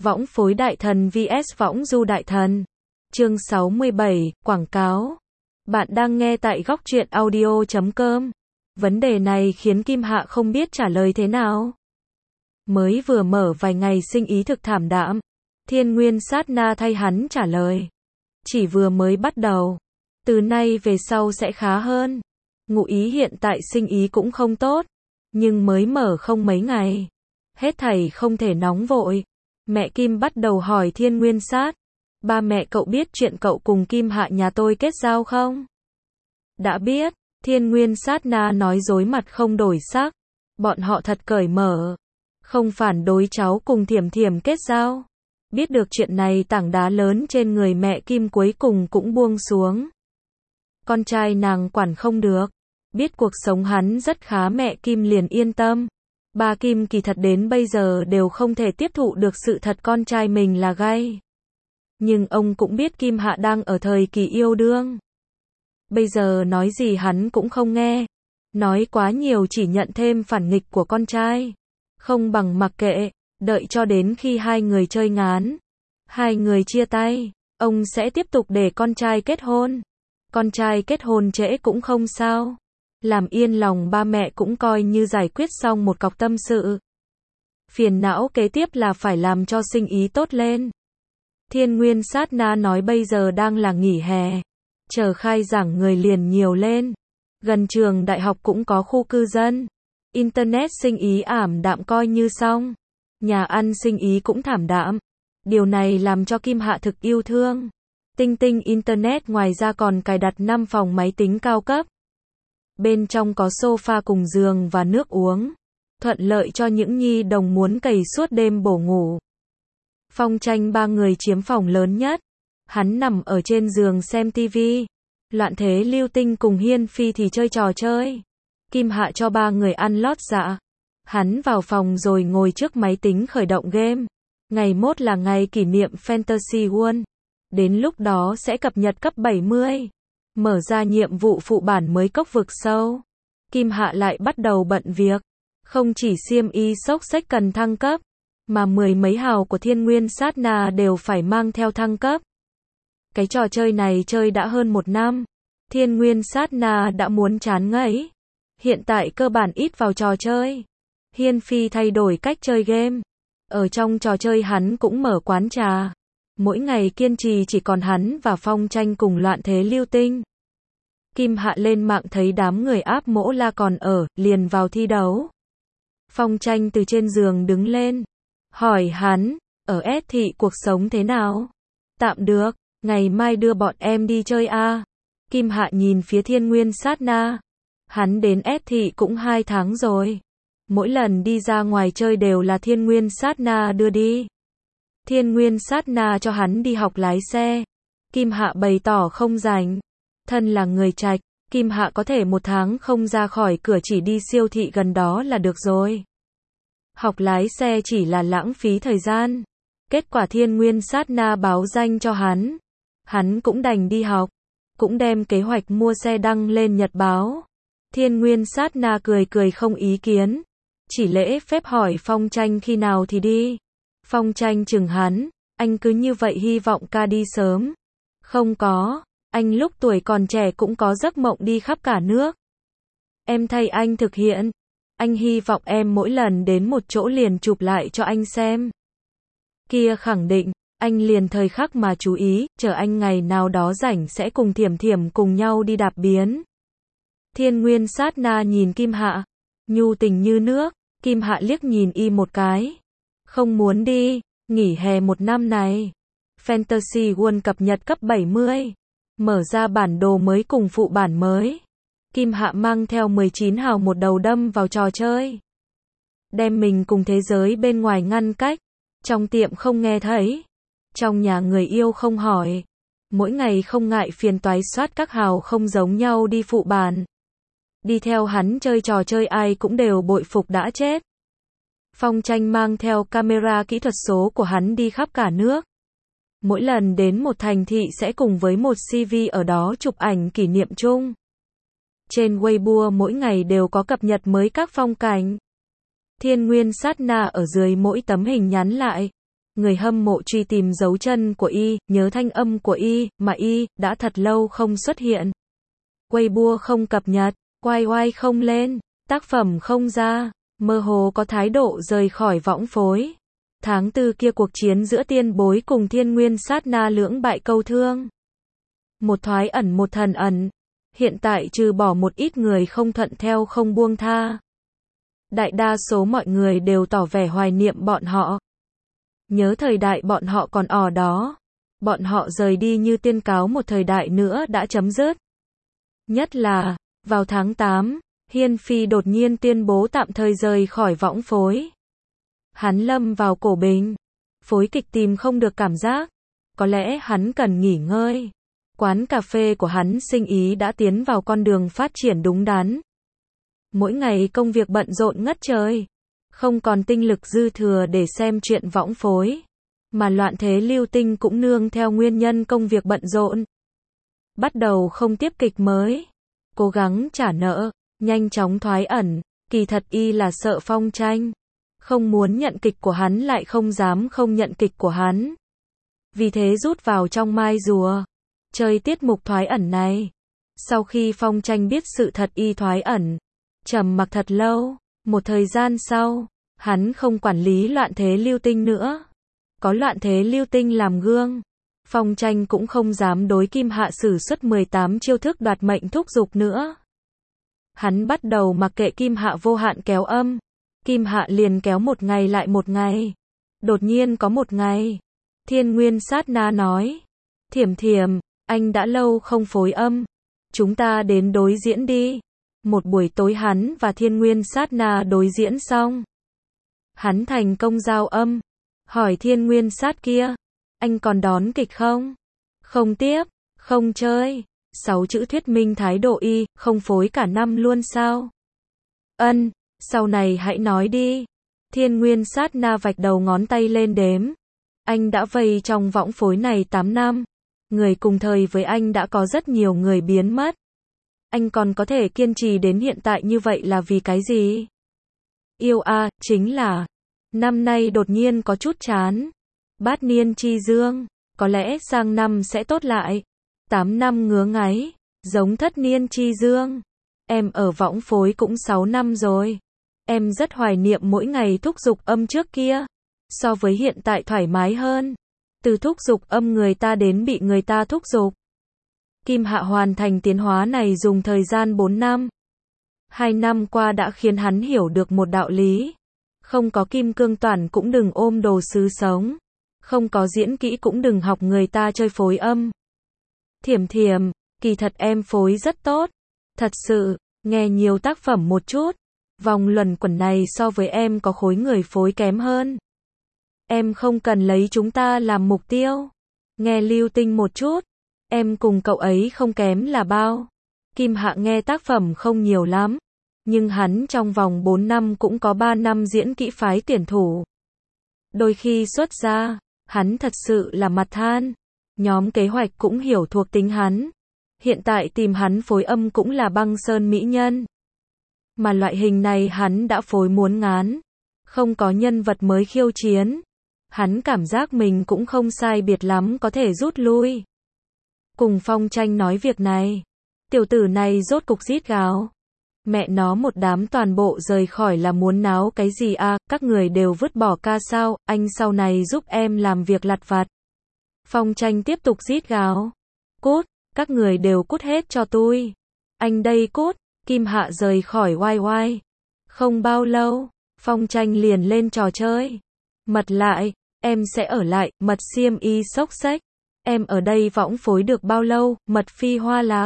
Võng phối đại thần vs võng du đại thần. Chương 67, quảng cáo. Bạn đang nghe tại góc truyện audio.com. Vấn đề này khiến Kim Hạ không biết trả lời thế nào. Mới vừa mở vài ngày sinh ý thực thảm đạm. Thiên Nguyên sát na thay hắn trả lời. Chỉ vừa mới bắt đầu. Từ nay về sau sẽ khá hơn. Ngụ ý hiện tại sinh ý cũng không tốt. Nhưng mới mở không mấy ngày. Hết thảy không thể nóng vội. Mẹ Kim bắt đầu hỏi Thiên Nguyên sát. Ba mẹ cậu biết chuyện cậu cùng Kim Hạ nhà tôi kết giao không? Đã biết. Thiên Nguyên sát na nói dối mặt không đổi sắc. Bọn họ thật cởi mở. Không phản đối cháu cùng Thiểm Thiểm kết giao. Biết được chuyện này tảng đá lớn trên người mẹ Kim cuối cùng cũng buông xuống. Con trai nàng quản không được. Biết cuộc sống hắn rất khá mẹ Kim liền yên tâm. Ba Kim kỳ thật đến bây giờ đều không thể tiếp thụ được sự thật con trai mình là gay. Nhưng ông cũng biết Kim Hạ đang ở thời kỳ yêu đương. Bây giờ nói gì hắn cũng không nghe. Nói quá nhiều chỉ nhận thêm phản nghịch của con trai. Không bằng mặc kệ, đợi cho đến khi hai người chơi ngán. Hai người chia tay, ông sẽ tiếp tục để con trai kết hôn. Con trai kết hôn trễ cũng không sao. Làm yên lòng ba mẹ cũng coi như giải quyết xong một cọc tâm sự. Phiền não kế tiếp là phải làm cho sinh ý tốt lên. Thiên Nguyên sát na nói bây giờ đang là nghỉ hè. Chờ khai giảng người liền nhiều lên. Gần trường đại học cũng có khu cư dân. Internet sinh ý ảm đạm coi như xong. Nhà ăn sinh ý cũng thảm đạm. Điều này làm cho Kim Hạ thực yêu thương. Tinh tinh Internet ngoài ra còn cài đặt 5 phòng máy tính cao cấp. Bên trong có sofa cùng giường và nước uống. Thuận lợi cho những nhi đồng muốn cày suốt đêm bổ ngủ. Phong Tranh ba người chiếm phòng lớn nhất. Hắn nằm ở trên giường xem tivi. Loạn Thế Lưu Tinh cùng Hiên Phi thì chơi trò chơi. Kim Hạ cho ba người ăn lót dạ. Hắn vào phòng rồi ngồi trước máy tính khởi động game. Ngày mốt là ngày kỷ niệm Fantasy World. Đến lúc đó sẽ cập nhật cấp 70. Mở ra nhiệm vụ phụ bản mới cốc vực sâu. Kim Hạ lại bắt đầu bận việc. Không chỉ xiêm y xốc xếch cần thăng cấp. Mà 10 mấy hào của Thiên Nguyên sát na đều phải mang theo thăng cấp. Cái trò chơi này chơi đã hơn 1 năm. Thiên Nguyên sát na đã muốn chán ngấy. Hiện tại cơ bản ít vào trò chơi. Hiên Phi thay đổi cách chơi game. Ở trong trò chơi hắn cũng mở quán trà. Mỗi ngày kiên trì chỉ còn hắn và Phong Tranh cùng Loạn Thế Lưu Tinh. Kim Hạ lên mạng thấy đám người áp mỗ la còn ở, liền vào thi đấu. Phong Tranh từ trên giường đứng lên. Hỏi hắn, ở S thị cuộc sống thế nào? Tạm được, ngày mai đưa bọn em đi chơi a. Kim Hạ nhìn phía Thiên Nguyên sát na. Hắn đến S thị cũng 2 tháng rồi. Mỗi lần đi ra ngoài chơi đều là Thiên Nguyên sát na đưa đi. Thiên Nguyên sát na cho hắn đi học lái xe. Kim Hạ bày tỏ không rảnh. Thân là người Trạch, Kim Hạ có thể 1 tháng không ra khỏi cửa chỉ đi siêu thị gần đó là được rồi. Học lái xe chỉ là lãng phí thời gian. Kết quả Thiên Nguyên sát na báo danh cho hắn. Hắn cũng đành đi học. Cũng đem kế hoạch mua xe đăng lên nhật báo. Thiên Nguyên sát na cười cười không ý kiến. Chỉ lễ phép hỏi Phong Tranh khi nào thì đi. Phong Tranh chừng hắn. Anh cứ như vậy hy vọng ca đi sớm. Không có. Anh lúc tuổi còn trẻ cũng có giấc mộng đi khắp cả nước. Em thay anh thực hiện. Anh hy vọng em mỗi lần đến một chỗ liền chụp lại cho anh xem. Kia khẳng định. Anh liền thời khắc mà chú ý, chờ anh ngày nào đó rảnh sẽ cùng Thiểm Thiểm cùng nhau đi đạp biến. Thiên Nguyên sát na nhìn Kim Hạ. Nhu tình như nước. Kim Hạ liếc nhìn y một cái. Không muốn đi, nghỉ hè 1 năm này. Fantasy World cập nhật cấp 70. Mở ra bản đồ mới cùng phụ bản mới. Kim Hạ mang theo 19 hào một đầu đâm vào trò chơi. Đem mình cùng thế giới bên ngoài ngăn cách. Trong tiệm không nghe thấy. Trong nhà người yêu không hỏi. Mỗi ngày không ngại phiền toái soát các hào không giống nhau đi phụ bản. Đi theo hắn chơi trò chơi ai cũng đều bội phục đã chết. Phong Tranh mang theo camera kỹ thuật số của hắn đi khắp cả nước. Mỗi lần đến một thành thị sẽ cùng với một CV ở đó chụp ảnh kỷ niệm chung. Trên Weibo mỗi ngày đều có cập nhật mới các phong cảnh. Thiên Nguyên sát na ở dưới mỗi tấm hình nhắn lại. Người hâm mộ truy tìm dấu chân của y, nhớ thanh âm của y, mà y đã thật lâu không xuất hiện. Weibo không cập nhật, YY không lên, tác phẩm không ra, mơ hồ có thái độ rời khỏi võng phối. Tháng 4 kia cuộc chiến giữa Tiên Bối cùng Thiên Nguyên sát na lưỡng bại câu thương. Một thoái ẩn một thần ẩn. Hiện tại trừ bỏ một ít người không thuận theo không buông tha. Đại đa số mọi người đều tỏ vẻ hoài niệm bọn họ. Nhớ thời đại bọn họ còn ở đó. Bọn họ rời đi như tiên cáo một thời đại nữa đã chấm dứt. Nhất là, vào tháng 8, Hiên Phi đột nhiên tuyên bố tạm thời rời khỏi võng phối. Hắn lâm vào cổ bình. Phối kịch tìm không được cảm giác. Có lẽ hắn cần nghỉ ngơi. Quán cà phê của hắn sinh ý đã tiến vào con đường phát triển đúng đắn. Mỗi ngày công việc bận rộn ngất trời. Không còn tinh lực dư thừa để xem chuyện võng phối. Mà loạn thế lưu tinh cũng nương theo nguyên nhân công việc bận rộn. Bắt đầu không tiếp kịch mới. Cố gắng trả nợ, nhanh chóng thoái ẩn. Kỳ thật y là sợ Phong Tranh. Không muốn nhận kịch của hắn lại không dám không nhận kịch của hắn. Vì thế rút vào trong mai rùa. Chơi tiết mục thoái ẩn này. Sau khi Phong Tranh biết sự thật y thoái ẩn. Trầm mặc thật lâu. Một thời gian sau, hắn không quản lý loạn thế lưu tinh nữa. Có loạn thế lưu tinh làm gương. Phong Tranh cũng không dám đối Kim Hạ sử xuất 18 chiêu thức đoạt mệnh thúc giục nữa. Hắn bắt đầu mặc kệ Kim Hạ vô hạn kéo âm. Kim Hạ liền kéo một ngày lại một ngày. Đột nhiên có một ngày, Thiên Nguyên sát na nói. Thiểm Thiểm, anh đã lâu không phối âm. Chúng ta đến đối diễn đi. Một buổi tối hắn và Thiên Nguyên sát na đối diễn xong. Hắn thành công giao âm. Hỏi Thiên Nguyên sát kia. Anh còn đón kịch không? Không tiếp, không chơi. 6 chữ thuyết minh thái độ y, không phối cả năm luôn sao? Ân, sau này hãy nói đi. Thiên Nguyên sát na vạch đầu ngón tay lên đếm. Anh đã vây trong võng phối này 8 năm. Người cùng thời với anh đã có rất nhiều người biến mất. Anh còn có thể kiên trì đến hiện tại như vậy là vì cái gì? Yêu a, chính là năm nay đột nhiên có chút chán. Bát niên chi dương, có lẽ sang năm sẽ tốt lại. 8 năm ngứa ngáy, giống thất niên chi dương. Em ở võng phối cũng 6 năm rồi. Em rất hoài niệm mỗi ngày thúc giục âm trước kia. So với hiện tại thoải mái hơn. Từ thúc giục âm người ta đến bị người ta thúc giục. Kim Hạ hoàn thành tiến hóa này dùng thời gian 4 năm. 2 năm qua đã khiến hắn hiểu được một đạo lý. Không có kim cương toàn cũng đừng ôm đồ sứ sống. Không có diễn kỹ cũng đừng học người ta chơi phối âm. Thiểm Thiểm, kỳ thật em phối rất tốt. Thật sự, nghe nhiều tác phẩm một chút. Vòng luẩn quẩn này so với em có khối người phối kém hơn. Em không cần lấy chúng ta làm mục tiêu. Nghe lưu tinh một chút. Em cùng cậu ấy không kém là bao. Kim Hạ nghe tác phẩm không nhiều lắm. Nhưng hắn trong vòng 4 năm cũng có 3 năm diễn kỹ phái tuyển thủ. Đôi khi xuất ra, hắn thật sự là mặt than. Nhóm kế hoạch cũng hiểu thuộc tính hắn. Hiện tại tìm hắn phối âm cũng là băng sơn mỹ nhân. Mà loại hình này hắn đã phối muốn ngán. Không có nhân vật mới khiêu chiến. Hắn cảm giác mình cũng không sai biệt lắm có thể rút lui. Cùng Phong Tranh nói việc này. Tiểu tử này rốt cục rít gào. Mẹ nó một đám toàn bộ rời khỏi là muốn náo cái gì à, các người đều vứt bỏ ca sao, anh sau này giúp em làm việc lặt vặt. Phong Tranh tiếp tục rít gào. Cút, các người đều cút hết cho tôi. Anh đây cút, Kim Hạ rời khỏi YY. Không bao lâu, Phong Tranh liền lên trò chơi. Mật lại, em sẽ ở lại, mật xiêm y xốc xách. Em ở đây võng phối được bao lâu, mật phi hoa lạc.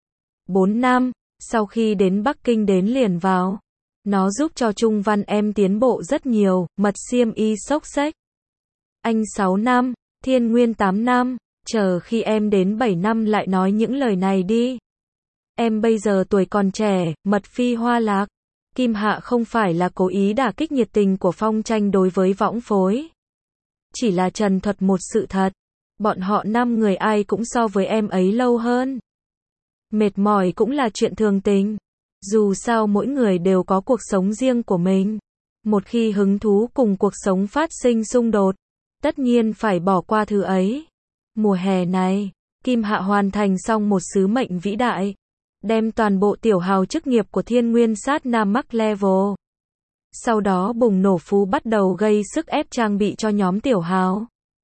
4 năm, sau khi đến Bắc Kinh đến liền vào. Nó giúp cho Trung Văn em tiến bộ rất nhiều, mật xiêm y xốc xách. Anh 6 năm, Thiên Nguyên 8 năm, chờ khi em đến 7 năm lại nói những lời này đi. Em bây giờ tuổi còn trẻ, mật phi hoa lạc. Kim Hạ không phải là cố ý đả kích nhiệt tình của Phong Tranh đối với võng phối. Chỉ là trần thuật một sự thật. Bọn họ 5 người ai cũng so với em ấy lâu hơn. Mệt mỏi cũng là chuyện thường tình. Dù sao mỗi người đều có cuộc sống riêng của mình. Một khi hứng thú cùng cuộc sống phát sinh xung đột, Tất nhiên phải bỏ qua thứ ấy. Mùa hè này, Kim Hạ hoàn thành xong một sứ mệnh vĩ đại, đem toàn bộ tiểu hào chức nghiệp của Thiên Nguyên Sát Na Max Level. Sau đó bùng nổ phú bắt đầu gây sức ép trang bị cho nhóm tiểu hào.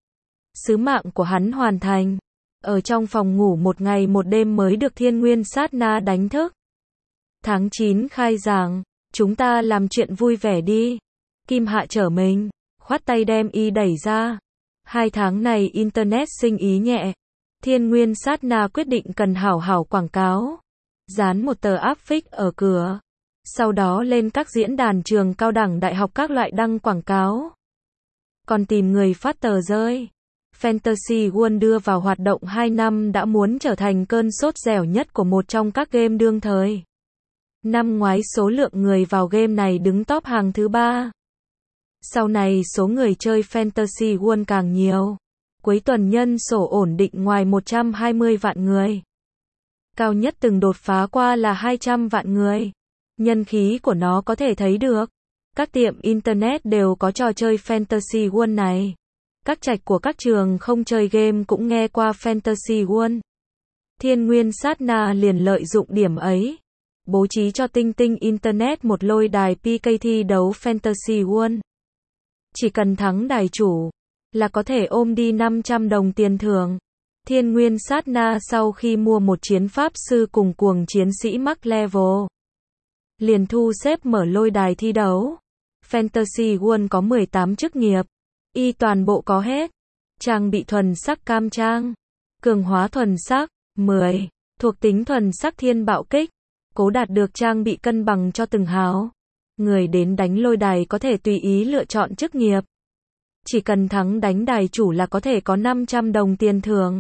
Sứ mạng của hắn hoàn thành. Ở trong phòng ngủ một ngày một đêm mới được Thiên Nguyên Sát Na đánh thức. Tháng 9 khai giảng, chúng ta làm chuyện vui vẻ đi. Kim Hạ trở mình, khoát tay đem y đẩy ra. 2 tháng này Internet sinh ý nhẹ. Thiên Nguyên Sát Na quyết định cần hảo hảo quảng cáo. Dán một tờ áp phích ở cửa. Sau đó lên các diễn đàn trường cao đẳng đại học các loại đăng quảng cáo. Còn tìm người phát tờ rơi. Fantasy World đưa vào hoạt động 2 năm đã muốn trở thành cơn sốt dẻo nhất của một trong các game đương thời. Năm ngoái số lượng người vào game này đứng top hàng thứ 3. Sau này số người chơi Fantasy World càng nhiều. Cuối tuần nhân số ổn định ngoài 120 vạn người. Cao nhất từng đột phá qua là 200 vạn người. Nhân khí của nó có thể thấy được. Các tiệm Internet đều có trò chơi Fantasy World này. Các trạch của các trường không chơi game cũng nghe qua Fantasy World. Thiên Nguyên Sát Na liền lợi dụng điểm ấy. Bố trí cho Tinh Tinh Internet một lôi đài PK thi đấu Fantasy World. Chỉ cần thắng đài chủ là có thể ôm đi 500 đồng tiền thưởng. Thiên Nguyên Sát Na sau khi mua một chiến pháp sư cùng cuồng chiến sĩ Max Level, liền thu xếp mở lôi đài thi đấu. Fantasy World có 18 chức nghiệp. Y toàn bộ có hết. Trang bị thuần sắc cam trang. Cường hóa thuần sắc, 10. Thuộc tính thuần sắc thiên bạo kích. Cố đạt được trang bị cân bằng cho từng hào. Người đến đánh lôi đài có thể tùy ý lựa chọn chức nghiệp. Chỉ cần thắng đánh đài chủ là có thể có 500 đồng tiền thưởng.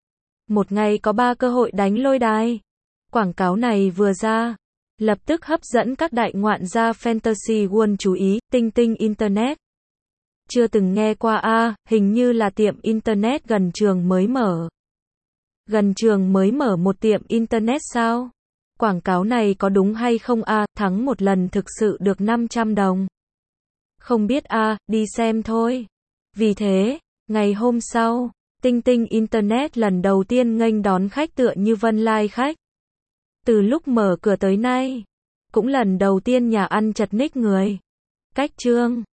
Một ngày có 3 cơ hội đánh lôi đài. Quảng cáo này vừa ra, lập tức hấp dẫn các đại ngoạn gia Fantasy World chú ý. Tinh Tinh Internet. Chưa từng nghe qua hình như là tiệm Internet gần trường mới mở. Gần trường mới mở một tiệm Internet sao? Quảng cáo này có đúng hay không thắng một lần thực sự được 500 đồng. Không biết đi xem thôi. Vì thế, ngày hôm sau, Tinh Tinh Internet lần đầu tiên nghênh đón khách tựa như vân lai khách. Từ lúc mở cửa tới nay, cũng lần đầu tiên nhà ăn chật ních người. Cách chương